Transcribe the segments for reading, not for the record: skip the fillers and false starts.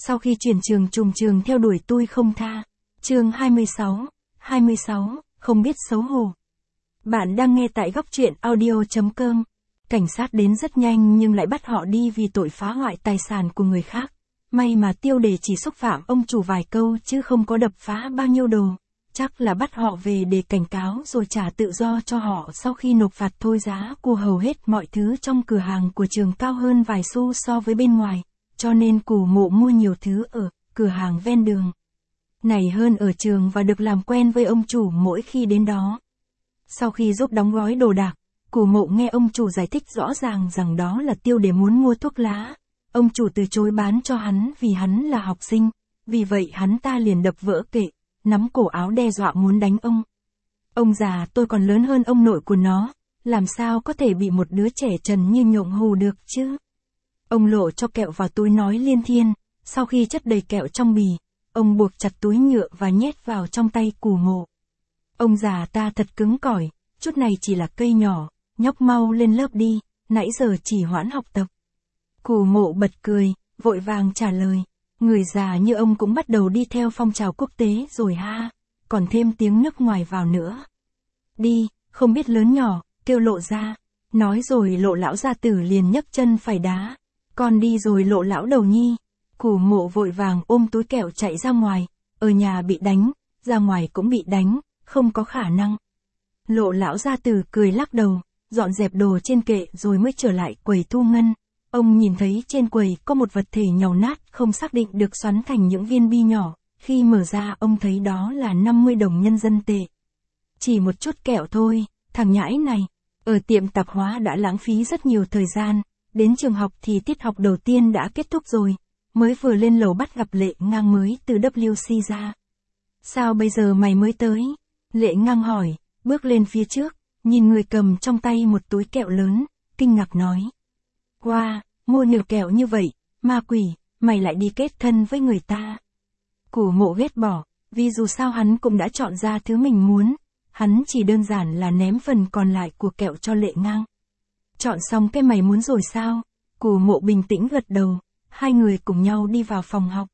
sau khi chuyển trường trùng trường theo đuổi tôi không tha. Chương 26, không biết xấu hổ. Bạn đang nghe tại góc truyện audio.com. Cảnh sát đến rất nhanh nhưng lại bắt họ đi vì tội phá hoại tài sản của người khác. May mà Tiêu Đề chỉ xúc phạm ông chủ vài câu chứ không có đập phá bao nhiêu đồ. Chắc là bắt họ về để cảnh cáo rồi trả tự do cho họ sau khi nộp phạt thôi. Giá của hầu hết mọi thứ trong cửa hàng của trường cao hơn vài xu so với bên ngoài, cho nên Cù Mộ mua nhiều thứ ở cửa hàng ven đường này hơn ở trường và được làm quen với ông chủ mỗi khi đến đó. Sau khi giúp đóng gói đồ đạc, Cù Mộ nghe ông chủ giải thích rõ ràng rằng đó là Tiêu Đề muốn mua thuốc lá. Ông chủ từ chối bán cho hắn vì hắn là học sinh, vì vậy hắn ta liền đập vỡ kệ, nắm cổ áo đe dọa muốn đánh ông. Ông già, tôi còn lớn hơn ông nội của nó, làm sao có thể bị một đứa trẻ trần như nhộng hù được chứ? Ông lộ cho kẹo vào túi nói liên thiên, sau khi chất đầy kẹo trong bì, ông buộc chặt túi nhựa và nhét vào trong tay Cù Mộ. Ông già ta thật cứng cỏi, chút này chỉ là cây nhỏ, nhóc mau lên lớp đi, nãy giờ chỉ hoãn học tập. Cù Mộ bật cười, vội vàng trả lời, người già như ông cũng bắt đầu đi theo phong trào quốc tế rồi ha, còn thêm tiếng nước ngoài vào nữa. Đi, không biết lớn nhỏ, kêu Lộ ra. Nói rồi Lộ lão gia tử liền nhấc chân phải đá. Con đi rồi Lộ lão đầu nhi. Cù Mộ vội vàng ôm túi kẹo chạy ra ngoài, ở nhà bị đánh, ra ngoài cũng bị đánh, không có khả năng. Lộ lão gia tử cười lắc đầu, dọn dẹp đồ trên kệ rồi mới trở lại quầy thu ngân. Ông nhìn thấy trên quầy có một vật thể nhàu nát không xác định được xoắn thành những viên bi nhỏ, khi mở ra ông thấy đó là 50 đồng nhân dân tệ. Chỉ một chút kẹo thôi, thằng nhãi này, ở tiệm tạp hóa đã lãng phí rất nhiều thời gian, đến trường học thì tiết học đầu tiên đã kết thúc rồi, mới vừa lên lầu bắt gặp Lệ Ngang mới từ WC ra. Sao bây giờ mày mới tới? Lệ Ngang hỏi, bước lên phía trước, nhìn người cầm trong tay một túi kẹo lớn, kinh ngạc nói. Wow, mua nhiều kẹo như vậy, ma quỷ, mày lại đi kết thân với người ta. Cù Mộ ghét bỏ, vì dù sao hắn cũng đã chọn ra thứ mình muốn, hắn chỉ đơn giản là ném phần còn lại của kẹo cho Lệ Ngang. Chọn xong cái mày muốn rồi sao? Cù Mộ bình tĩnh gật đầu, hai người cùng nhau đi vào phòng học.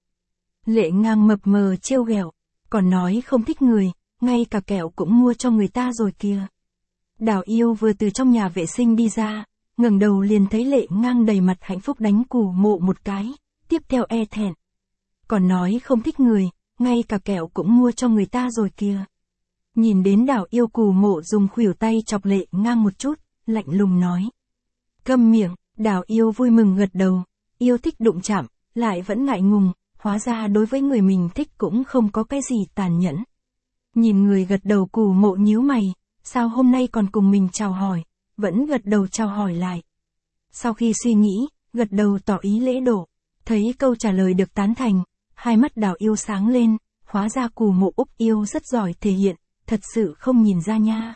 Lệ Ngang mập mờ trêu ghẹo, còn nói không thích người, ngay cả kẹo cũng mua cho người ta rồi kìa. Đào Yêu vừa từ trong nhà vệ sinh đi ra, ngẩng đầu liền thấy Lệ Ngang đầy mặt hạnh phúc đánh Cù Mộ một cái, tiếp theo e thẹn. Còn nói không thích người, ngay cả kẹo cũng mua cho người ta rồi kìa. Nhìn đến Đào Yêu, Cù Mộ dùng khuỷu tay chọc Lệ Ngang một chút, lạnh lùng nói. Câm miệng. Đào Yêu vui mừng gật đầu, yêu thích đụng chạm, lại vẫn ngại ngùng, hóa ra đối với người mình thích cũng không có cái gì tàn nhẫn. Nhìn người gật đầu, Cù Mộ nhíu mày, sao hôm nay còn cùng mình chào hỏi, vẫn gật đầu chào hỏi lại. Sau khi suy nghĩ, gật đầu tỏ ý lễ độ, thấy câu trả lời được tán thành, hai mắt Đào Yêu sáng lên, hóa ra Cù Mộ Úc yêu rất giỏi thể hiện, thật sự không nhìn ra nha.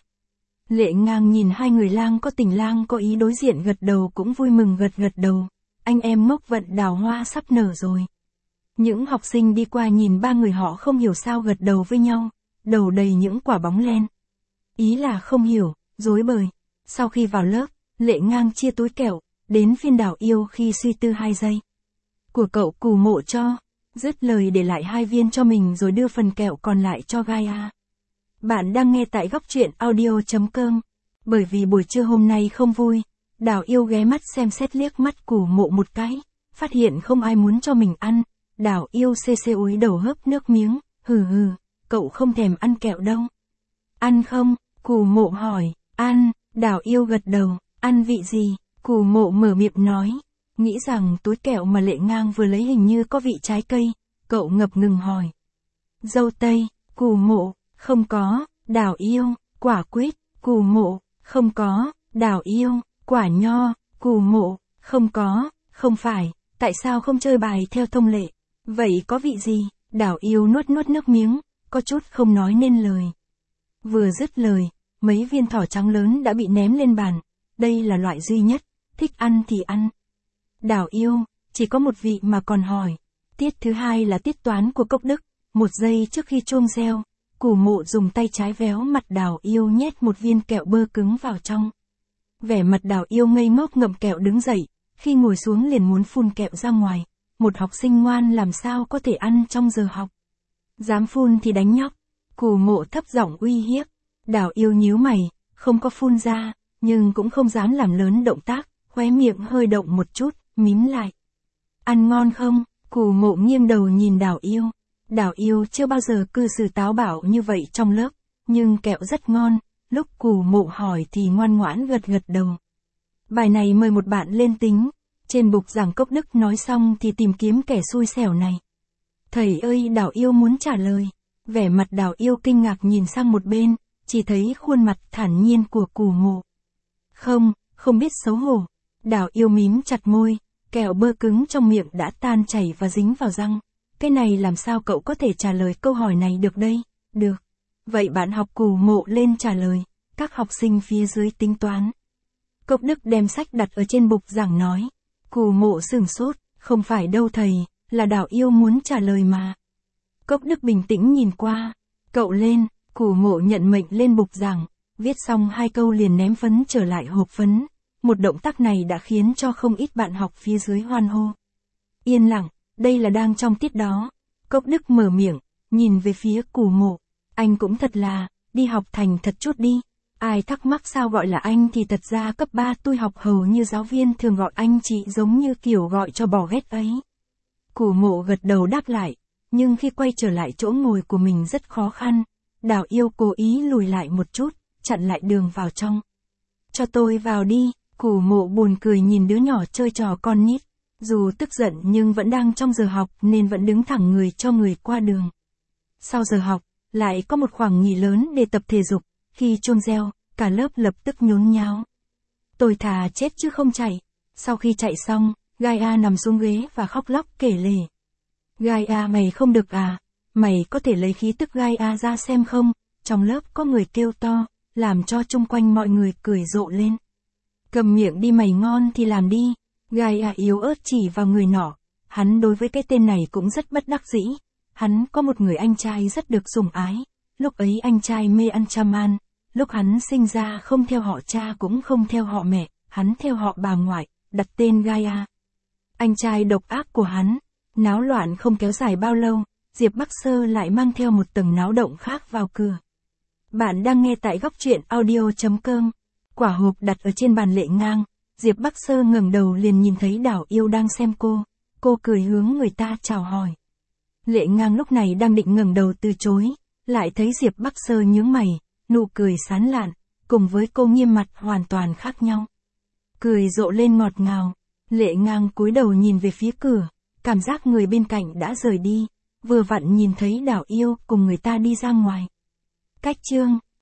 Lệ Ngang nhìn hai người lang có tình lang có ý đối diện gật đầu cũng vui mừng gật đầu, anh em ngốc vận đào hoa sắp nở rồi. Những học sinh đi qua nhìn ba người họ không hiểu sao gật đầu với nhau, đầu đầy những quả bóng len. Ý là không hiểu, rối bời. Sau khi vào lớp, Lệ Ngang chia túi kẹo, đến phiên Đào Yêu khi suy tư 2 giây. Của cậu Cù Mộ cho, dứt lời để lại 2 viên cho mình rồi đưa phần kẹo còn lại cho Gaia. Bạn đang nghe tại góc truyện audio.com. Bởi vì buổi trưa hôm nay không vui, Đào Yêu ghé mắt xem xét liếc mắt Cù Mộ một cái, phát hiện không ai muốn cho mình ăn. Đào Yêu xê úi đầu hớp nước miếng, hừ, cậu không thèm ăn kẹo đâu. Ăn không? Cù Mộ hỏi. Ăn. Đào Yêu gật đầu. Ăn vị gì? Cù Mộ mở miệng nói. Nghĩ rằng túi kẹo mà Lệ Ngang vừa lấy hình như có vị trái cây, cậu ngập ngừng hỏi. Dâu tây. Cù Mộ. Không có. Đào Yêu. Quả quýt. Cù Mộ. Không có. Đào Yêu. Quả nho. Cù Mộ. Không có. Không phải, tại sao không chơi bài theo thông lệ? Vậy có vị gì? Đào Yêu nuốt nước miếng, có chút không nói nên lời. Vừa dứt lời, mấy viên thỏ trắng lớn đã bị ném lên bàn. Đây là loại duy nhất, thích ăn thì ăn. Đào Yêu, chỉ có một vị mà còn hỏi. Tiết thứ 2 là tiết toán của Cốc Đức. 1 giây trước khi chuông reo, Cù Mộ dùng tay trái véo mặt Đào Yêu nhét một viên kẹo bơ cứng vào trong. Vẻ mặt Đào Yêu ngây ngốc ngậm kẹo đứng dậy, khi ngồi xuống liền muốn phun kẹo ra ngoài. một học sinh ngoan làm sao có thể ăn trong giờ học. Dám phun thì đánh nhóc. Cù Mộ thấp giọng uy hiếp. Đào Yêu nhíu mày, không có phun ra, nhưng cũng không dám làm lớn động tác, khóe miệng hơi động một chút, mím lại. Ăn ngon không? Cù Mộ nghiêng đầu nhìn Đào Yêu. Đào Yêu chưa bao giờ cư xử táo bạo như vậy trong lớp, nhưng kẹo rất ngon, lúc Cù Mộ hỏi thì ngoan ngoãn gật gật đầu. Bài này mời một bạn lên tính. Trên bục giảng Cốc Đức nói xong thì tìm kiếm kẻ xui xẻo này. Thầy ơi, Đào Yêu muốn trả lời. Vẻ mặt Đào Yêu kinh ngạc nhìn sang một bên, chỉ thấy khuôn mặt thản nhiên của Cù Mộ. Không biết xấu hổ. Đào Yêu mím chặt môi, kẹo bơ cứng trong miệng đã tan chảy và dính vào răng. Cái này làm sao cậu có thể trả lời câu hỏi này được đây? Được. Vậy bạn học Cù Mộ lên trả lời. Các học sinh phía dưới tính toán. Cốc Đức đem sách đặt ở trên bục giảng nói. Cù Mộ sửng sốt, không phải đâu thầy, là Đào Yêu muốn trả lời mà. Cốc Đức bình tĩnh nhìn qua. Cậu lên. Cù Mộ nhận mệnh lên bục giảng, viết xong 2 câu liền ném phấn trở lại hộp phấn. Một động tác này đã khiến cho không ít bạn học phía dưới hoan hô. Yên lặng, đây là đang trong tiết đó. Cốc Đức mở miệng, nhìn về phía Cù Mộ. Anh cũng thật là, đi học thành thật chút đi. Ai thắc mắc sao gọi là anh thì thật ra cấp 3 tôi học hầu như giáo viên thường gọi anh chị giống như kiểu gọi cho bò ghét ấy. Cù Mộ gật đầu đáp lại, nhưng khi quay trở lại chỗ ngồi của mình rất khó khăn. Đào Yêu cố ý lùi lại một chút, chặn lại đường vào trong. Cho tôi vào đi. Cù Mộ buồn cười nhìn đứa nhỏ chơi trò con nít. Dù tức giận nhưng vẫn đang trong giờ học nên vẫn đứng thẳng người cho người qua đường. Sau giờ học, lại có một khoảng nghỉ lớn để tập thể dục. Khi chuông reo, cả lớp lập tức nhốn nháo. Tôi thà chết chứ không chạy. Sau khi chạy xong, Gaia nằm xuống ghế và khóc lóc kể lể. Gaia mày không được à? Mày có thể lấy khí tức Gaia ra xem không? Trong lớp có người kêu to, làm cho chung quanh mọi người cười rộ lên. Cầm miệng đi mày, ngon thì làm đi. Gaia yếu ớt chỉ vào người nọ. Hắn đối với cái tên này cũng rất bất đắc dĩ. Hắn có một người anh trai rất được sủng ái. Lúc ấy anh trai mê ăn cham ăn. Lúc hắn sinh ra không theo họ cha cũng không theo họ mẹ, hắn theo họ bà ngoại, đặt tên Gaia. Anh trai độc ác của hắn. Náo loạn không kéo dài bao lâu, Diệp Bắc Sơ lại mang theo một tầng náo động khác vào cửa. Bạn đang nghe tại góc truyện audio.com. Quả hộp đặt ở trên bàn Lệ Ngang. Diệp Bắc Sơ ngẩng đầu liền nhìn thấy Đào Yêu đang xem cô. Cô cười hướng người ta chào hỏi. Lệ Ngang lúc này đang định ngẩng đầu từ chối, lại thấy Diệp Bắc Sơ nhướng mày, nụ cười sán lạn, cùng với cô nghiêm mặt hoàn toàn khác nhau. Cười rộ lên ngọt ngào. Lệ Ngang cúi đầu nhìn về phía cửa, cảm giác người bên cạnh đã rời đi, vừa vặn nhìn thấy Đào Yêu cùng người ta đi ra ngoài. Cách chương